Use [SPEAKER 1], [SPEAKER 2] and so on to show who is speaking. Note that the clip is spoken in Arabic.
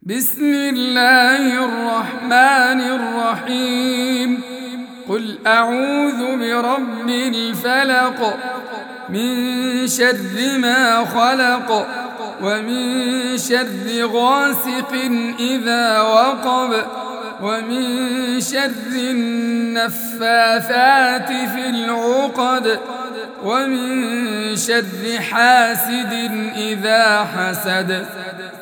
[SPEAKER 1] بسم الله الرحمن الرحيم. قل أعوذ برب الفلق، من شر ما خلق، ومن شر غاسق إذا وقب، ومن شر النفاثات في العقد، ومن شر حاسد إذا حسد.